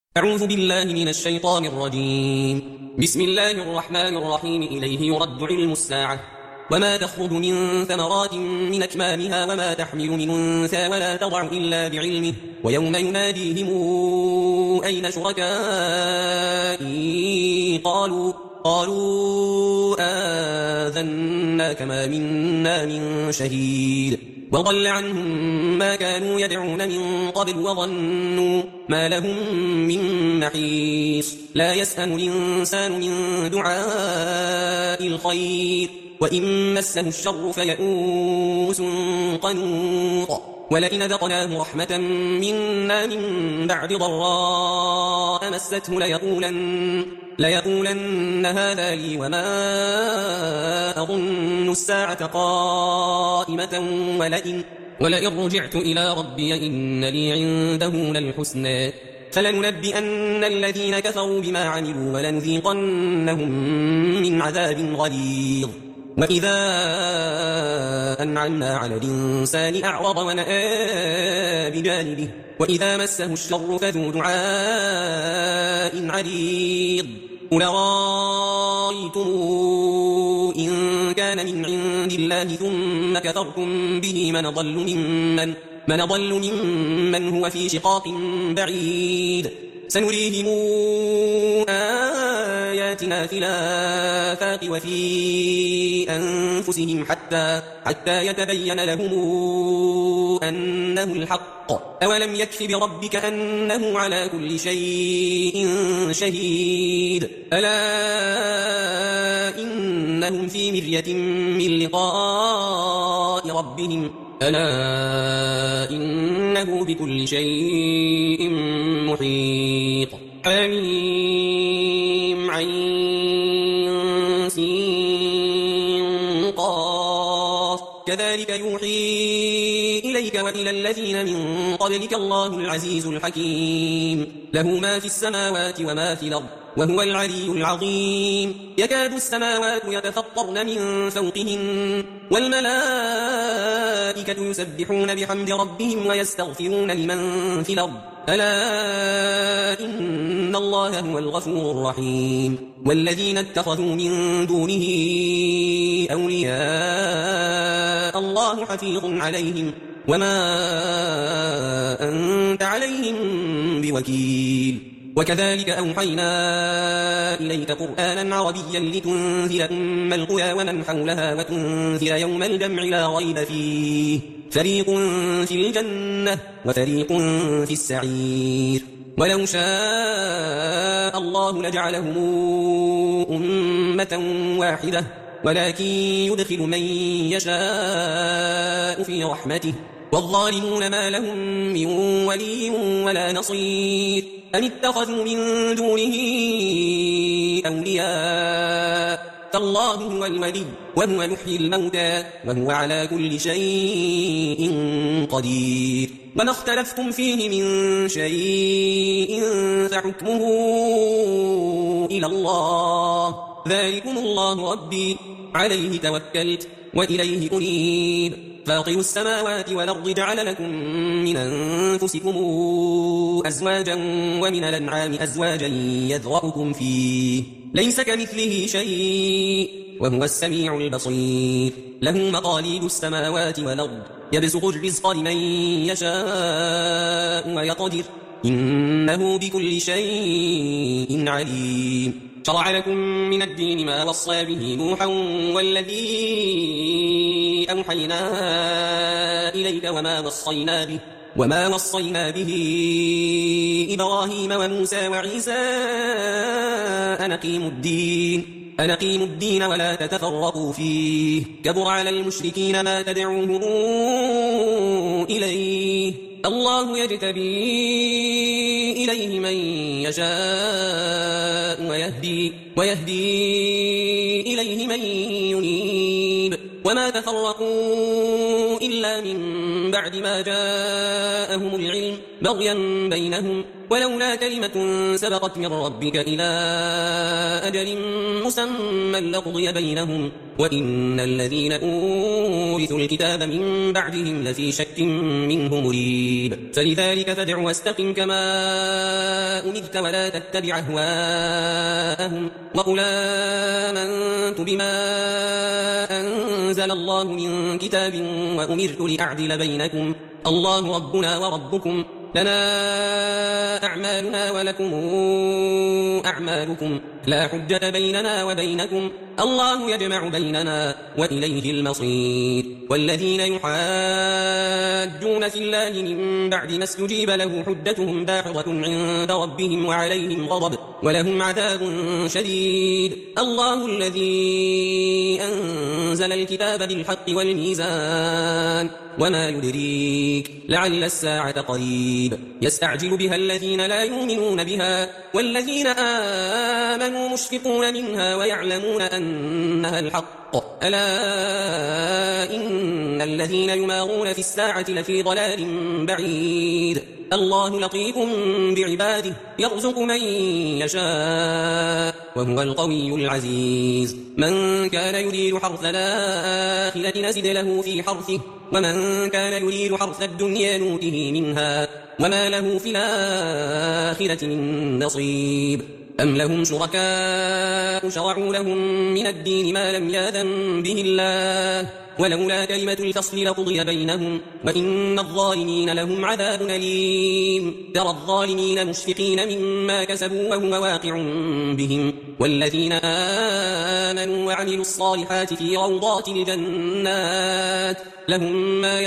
أعوذ بالله من الشيطان الرجيم. بسم الله الرحمن الرحيم. إليه يرد علم الساعة وما تخرج من ثمرات من أكمامها وما تحمل من أنثى ولا تضع إلا بعلمه ويوم يناديهم أين شركائي قالوا آذناك ما منا من شهيد وضل عنهم ما كانوا يدعون من قبل وظنوا ما لهم من محيص لا يسأم الإنسان من دعاء الخير وإن مسه الشر فيئوس قنوط ولئن ذقناه رحمة منا من بعد ضراء مسته ليقولن هذا لي وما أظن الساعة قائمة ولئن رجعت إلى ربي إن لي عنده للحسنى فلننبئن الذين كفروا بما عملوا ولنذيقنهم من عذاب غليظ وإذا أنعمنا على الإنسان أعرض ونأى بجانبه وإذا مسه الشر فذو دعاء عريض قل رأيتم إن كان من عند الله ثم كفرتم به من ضل ممن هو في شقاق بعيد سنريهم آياتنا في الآفاق وفي أنفسهم حتى يتبين لهم أنه الحق أولم يكف بربك أنه على كل شيء شهيد ألا إنهم في مرية من لقاء ربهم ألا إنه بكل شيء محيط حميم عين سين قاف كذلك يوحي إليك وإلى الذين من قبلك الله العزيز الحكيم له ما في السماوات وما في الأرض وهو العلي العظيم يكاد السماوات يتفطرن من فوقهن والملائكة يسبحون بحمد ربهم ويستغفرون لمن في الأرض ألا إن الله هو الغفور الرحيم والذين اتخذوا من دونه أولياء الله حفيظ عليهم وما أنت عليهم بوكيل وكذلك أوحينا إليك قرآنا عربيا لتنذر أم القرى ومن حولها وتنذر يوم الجمع لا ريب فيه فريق في الجنة وفريق في السعير ولو شاء الله لجعلهم أمة واحدة ولكن يدخل من يشاء في رحمته والظالمون ما لهم من ولي ولا نصير أم اتخذوا من دونه أولياء فالله هو الولي وهو يحيي الموتى وهو على كل شيء قدير وما اختلفتم فيه من شيء فحكمه إلى الله ذلكم الله ربي عليه توكلت وإليه أنيب فاطر السماوات والأرض جعل لكم من أنفسكم أزواجا ومن الأنعام أزواجا يذرأكم فيه ليس كمثله شيء وهو السميع البصير له مقاليد السماوات والأرض يبسط الرزق لمن يشاء ويقدر إنه بكل شيء عليم شرع لكم من الدين ما وصى به نوحا والذي أوحينا إليك وما وصينا به إبراهيم وموسى وعيسى أن أقيموا الدين ولا تتفرقوا فيه كبر على المشركين ما تدعوهم إليه الله يجتبي إليه من يشاء ويهدي إليه من ينيب وما تفرقوا إلا إلا من بعد ما جاءهم العلم بغيا بينهم ولولا كلمة سبقت من ربك إلى أجل مسمى لقضي بينهم وإن الذين أورثوا الكتاب من بعدهم لفي شك منه مريب فلذلك فادع واستقم كما أمرت ولا تتبع أهواءهم وقل آمنت بما أنزل الله من كتاب وأمرت لأعدل بينكم الله ربنا وربكم لنا أعمالنا ولكم أعمالكم لا حجة بيننا وبينكم الله يجمع بيننا وإليه المصير والذين يحاجون في الله من بعد ما استجيب له حجتهم داحضة عند ربهم وعليهم غضب ولهم عذاب شديد الله الذي أنزل الكتاب بالحق والميزان وما يدريك لعل الساعة قريب يستعجل بها الذين لا يؤمنون بها والذين آمنوا مشفقون منها ويعلمون أنها الحق ألا إن الذين يمارون في الساعة لفي ضلال بعيد الله لطيف بعباده يرزق من يشاء وهو القوي العزيز من كان يريد حرث الآخرة نزد له في حرثه ومن كان يريد حرث الدنيا نوته منها وما له في الآخرة من نصيب أم لهم شركاء شرعوا لهم من الدين ما لم يأذن به الله ولولا كلمة الفصل لقضي بينهم وإن الظالمين لهم عذاب أليم ترى الظالمين مشفقين مما كسبوا وهو واقع بهم والذين آمنوا وعملوا الصالحات في روضات الجنات لهم ما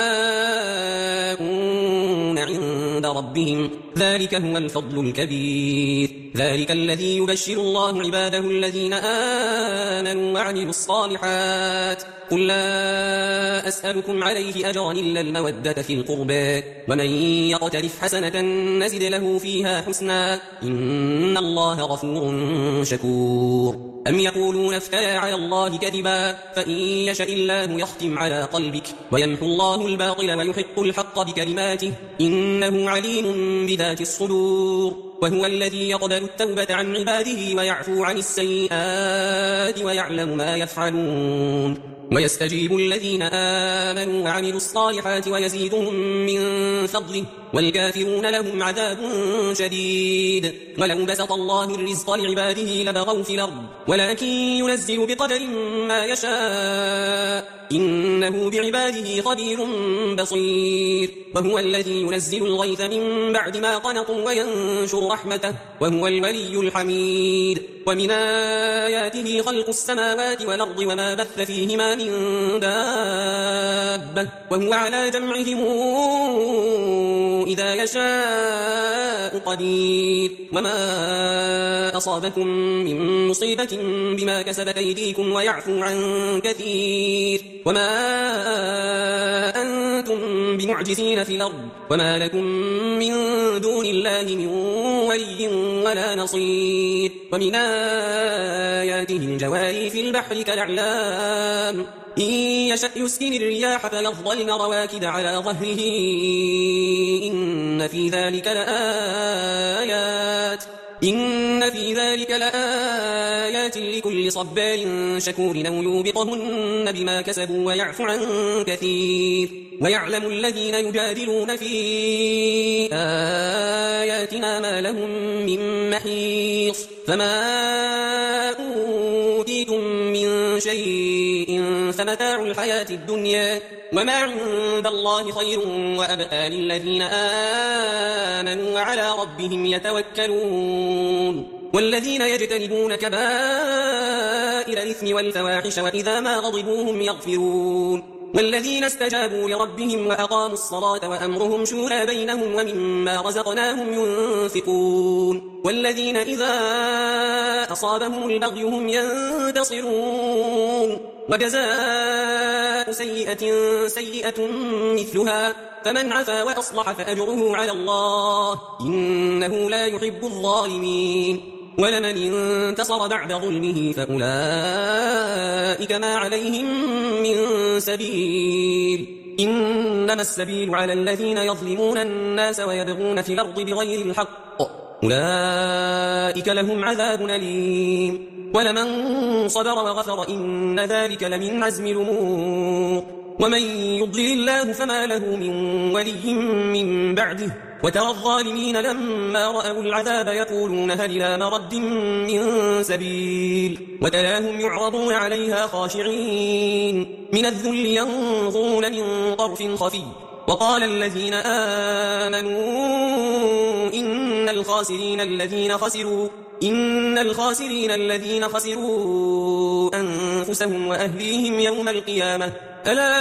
يشاءون عند ربهم ذلك هو الفضل الكبير ذلك الذي يبشر الله عباده الذين آمنوا وعملوا الصالحات قل لا أسألكم عليه أجرا إلا المودة في القربى ومن يقترف حسنة نزد له فيها حسنا إن الله غفور شكور أم يقولون افترى على الله كذبا فإن يشاء الله يختم على قلبك ويمحو الله الباطل ويحق الحق بكلماته إنه عليم بذات الصدور وهو الذي يقبل التوبة عن عباده ويعفو عن السيئات ويعلم ما يفعلون ويستجيب الذين آمنوا وعملوا الصالحات ويزيدهم من فضله والكافرون لهم عذاب شديد ولو بسط الله الرزق لعباده لبغوا في الأرض ولكن ينزل بقدر ما يشاء إنه بعباده خبير بصير وهو الذي ينزل الغيث من بعد ما قنطوا وينشر رحمته وهو الولي الحميد ومن آياته خلق السماوات والأرض وما بث فيهما من دابة وهو على جمعهم إذا يشاء قدير وما أصابكم من مصيبة بما كسبت أيديكم ويعفو عن كثير وما أنتم بمعجزين في الأرض وما لكم من دون الله من ولي ولا نصير ومن آياته الجواري في البحر كالأعلام إن يشأ يسكن الرياح فيظللن رواكد على ظهره إن في ذلك لآيات لكل صبار شكور أو يوبقهن بما كسبوا ويعفو عن كثير ويعلم الذين يجادلون في آياتنا ما لهم من محيص فما أوتيتم من شيء فمتاع الحياة الدنيا وما عند الله خير وأبقى للذين آمنوا وعلى ربهم يتوكلون والذين يجتنبون كبائر الإثم والفواحش وإذا ما غضبوا هم يغفرون والذين استجابوا لربهم وأقاموا الصلاة وأمرهم شورى بينهم ومما رزقناهم ينفقون والذين إذا أصابهم البغي هم ينتصرون وجزاء سيئة مثلها فمن عفا وأصلح فأجره على الله إنه لا يحب الظالمين ولمن انتصر بعد ظلمه فأولئك ما عليهم من سبيل إنما السبيل على الذين يظلمون الناس ويبغون في الأرض بغير الحق أولئك لهم عذاب أليم ولمن صبر وغفر إن ذلك لمن عزم الأمور ومن يضلل الله فما له من ولي من بعده وترى الظالمين لما رأوا العذاب يقولون هل إلى مرد من سبيل وتراهم يعرضون عليها خاشعين من الذل ينظرون من طرف خفي وقال الذين آمنوا إن الخاسرين الذين خسروا أنفسهم وأهليهم يوم القيامة ألا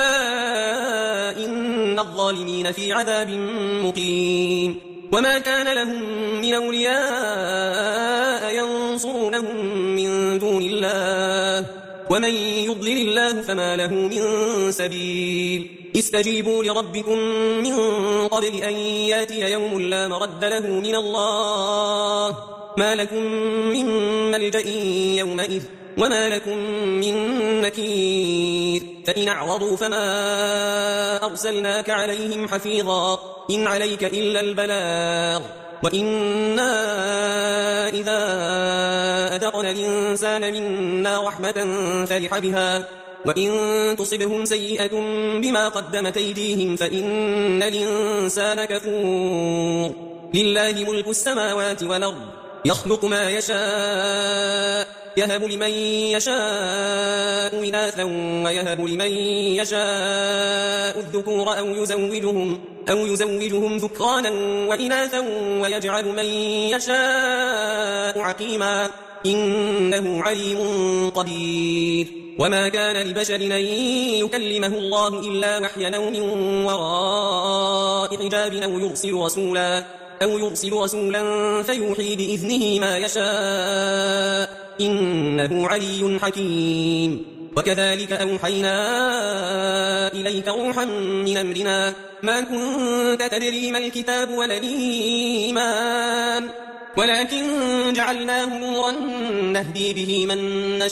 إن الظالمين في عذاب مقيم وما كان لهم من أولياء ينصرونهم من دون الله ومن يضلل الله فما له من سبيل استجيبوا لربكم من قبل أن ياتي يوم لا مرد له من الله ما لكم من ملجأ يومئذ وما لكم من نكير فإن أعرضوا فما أرسلناك عليهم حفيظا إن عليك إلا البلاغ وإنا إذا أذقنا الإنسان منا رحمة فرح بها وإن تصبهم سيئة بما قدمت أيديهم فإن الإنسان كفور لله ملك السماوات والأرض يخلق ما يشاء يهب لمن يشاء إناثا ويهب لمن يشاء الذكور أو يزوجهم ذكرانا وإناثا ويجعل من يشاء عقيما إنه عليم قدير وما كان لبشر أن يكلمه الله إلا وحيا أو من وراء حجاب أو يرسل رسولا فيوحي بإذنه ما يشاء إنه علي حكيم وكذلك أوحينا إليك روحا من أمرنا ما كنت تدري ما الكتاب ولا الإيمان ولكن جعلناه نورا نهدي به من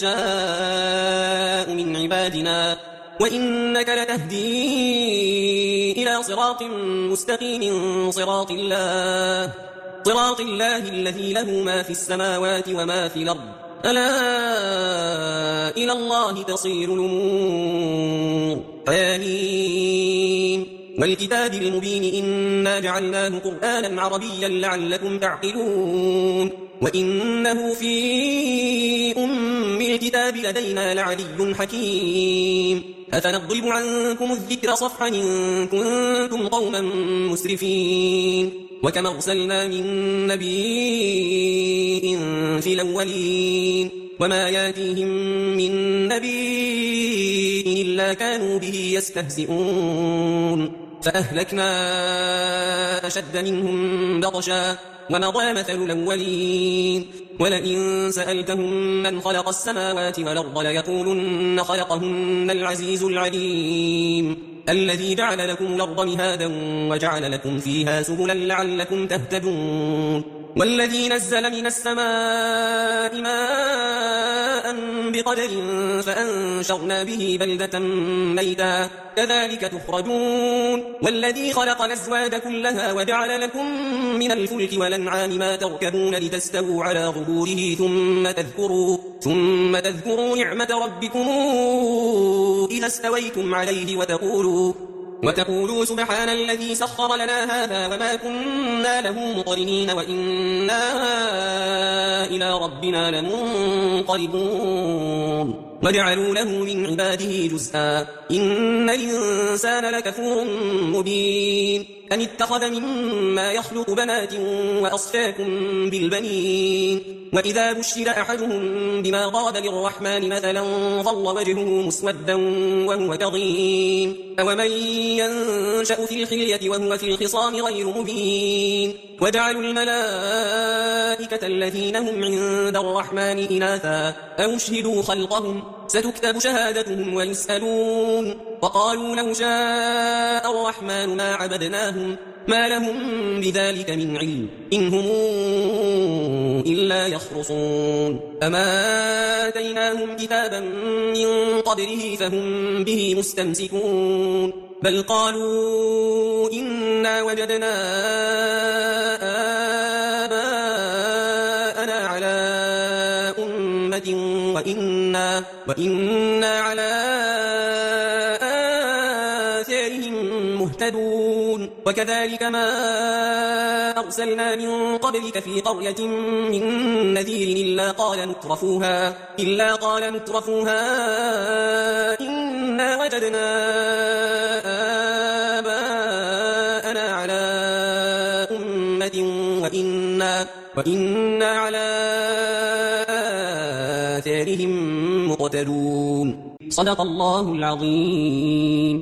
نشاء من عبادنا وإنك لتهدي إلى صراط مستقيم صراط الله الذي له ما في السماوات وما في الأرض ألا إلى الله تصير الأمور آمين والكتاب المبين إنا جعلناه قرآنا عربيا لعلكم تعقلون وإنه في أم الكتاب لدينا لعلي حكيم أفنضرب عنكم الذكر صفحا إن كنتم قوما مسرفين وكما أرسلنا من نبي في الأولين وما ياتيهم من نبي إلا كانوا به يستهزئون فأهلكنا أشد منهم بطشا ومضى مثل الأولين ولئن سألتهم من خلق السماوات والأرض ليقولن خلقهن العزيز العليم الذي جعل لكم الأرض مهادا وجعل لكم فيها سبلا لعلكم تهتدون والذي نزل من السماء ماء بقدر فأنشرنا به بلدة ميتا كذلك تخرجون والذي خلق الأزواج كلها وجعل لكم من الفلك والأنعام ما تركبون لتستووا على ظهوره ثم تذكروا نعمة ربكم إذا استويتم عليه وتقولوا سبحان الذي سخر لنا هذا وما كنا له مقرنين وإنا إلى ربنا لمنقلبون وجعلوا له من عباده جزءا إن الإنسان لكفور مبين أن اتخذ مما يخلق بنات وأصفاكم بالبنين وإذا بشر أحدهم بما ضرب للرحمن مثلا ظل وجهه مسودا وهو كظيم أومن ينشأ في الحلية وهو في الخصام غير مبين وجعلوا الملائكة الذين هم عند الرحمن إناثا أشهدوا خلقهم ستكتب شهادتهم ويسألون وقالوا لو شاء الرحمن ما عبدناهم ما لهم بذلك من علم إن هم إلا يخرصون أما آتيناهم كتابا من قبله فهم به مستمسكون بل قالوا إنا وجدنا آباءنا على أمة وإنا على آثارهم مهتدون وكذلك ما أرسلنا من قبلك في قرية من نذير إلا قال مترفوها إنا وجدنا آباءنا على أمة وإنا على آثارهم مقتدون صدق الله العظيم.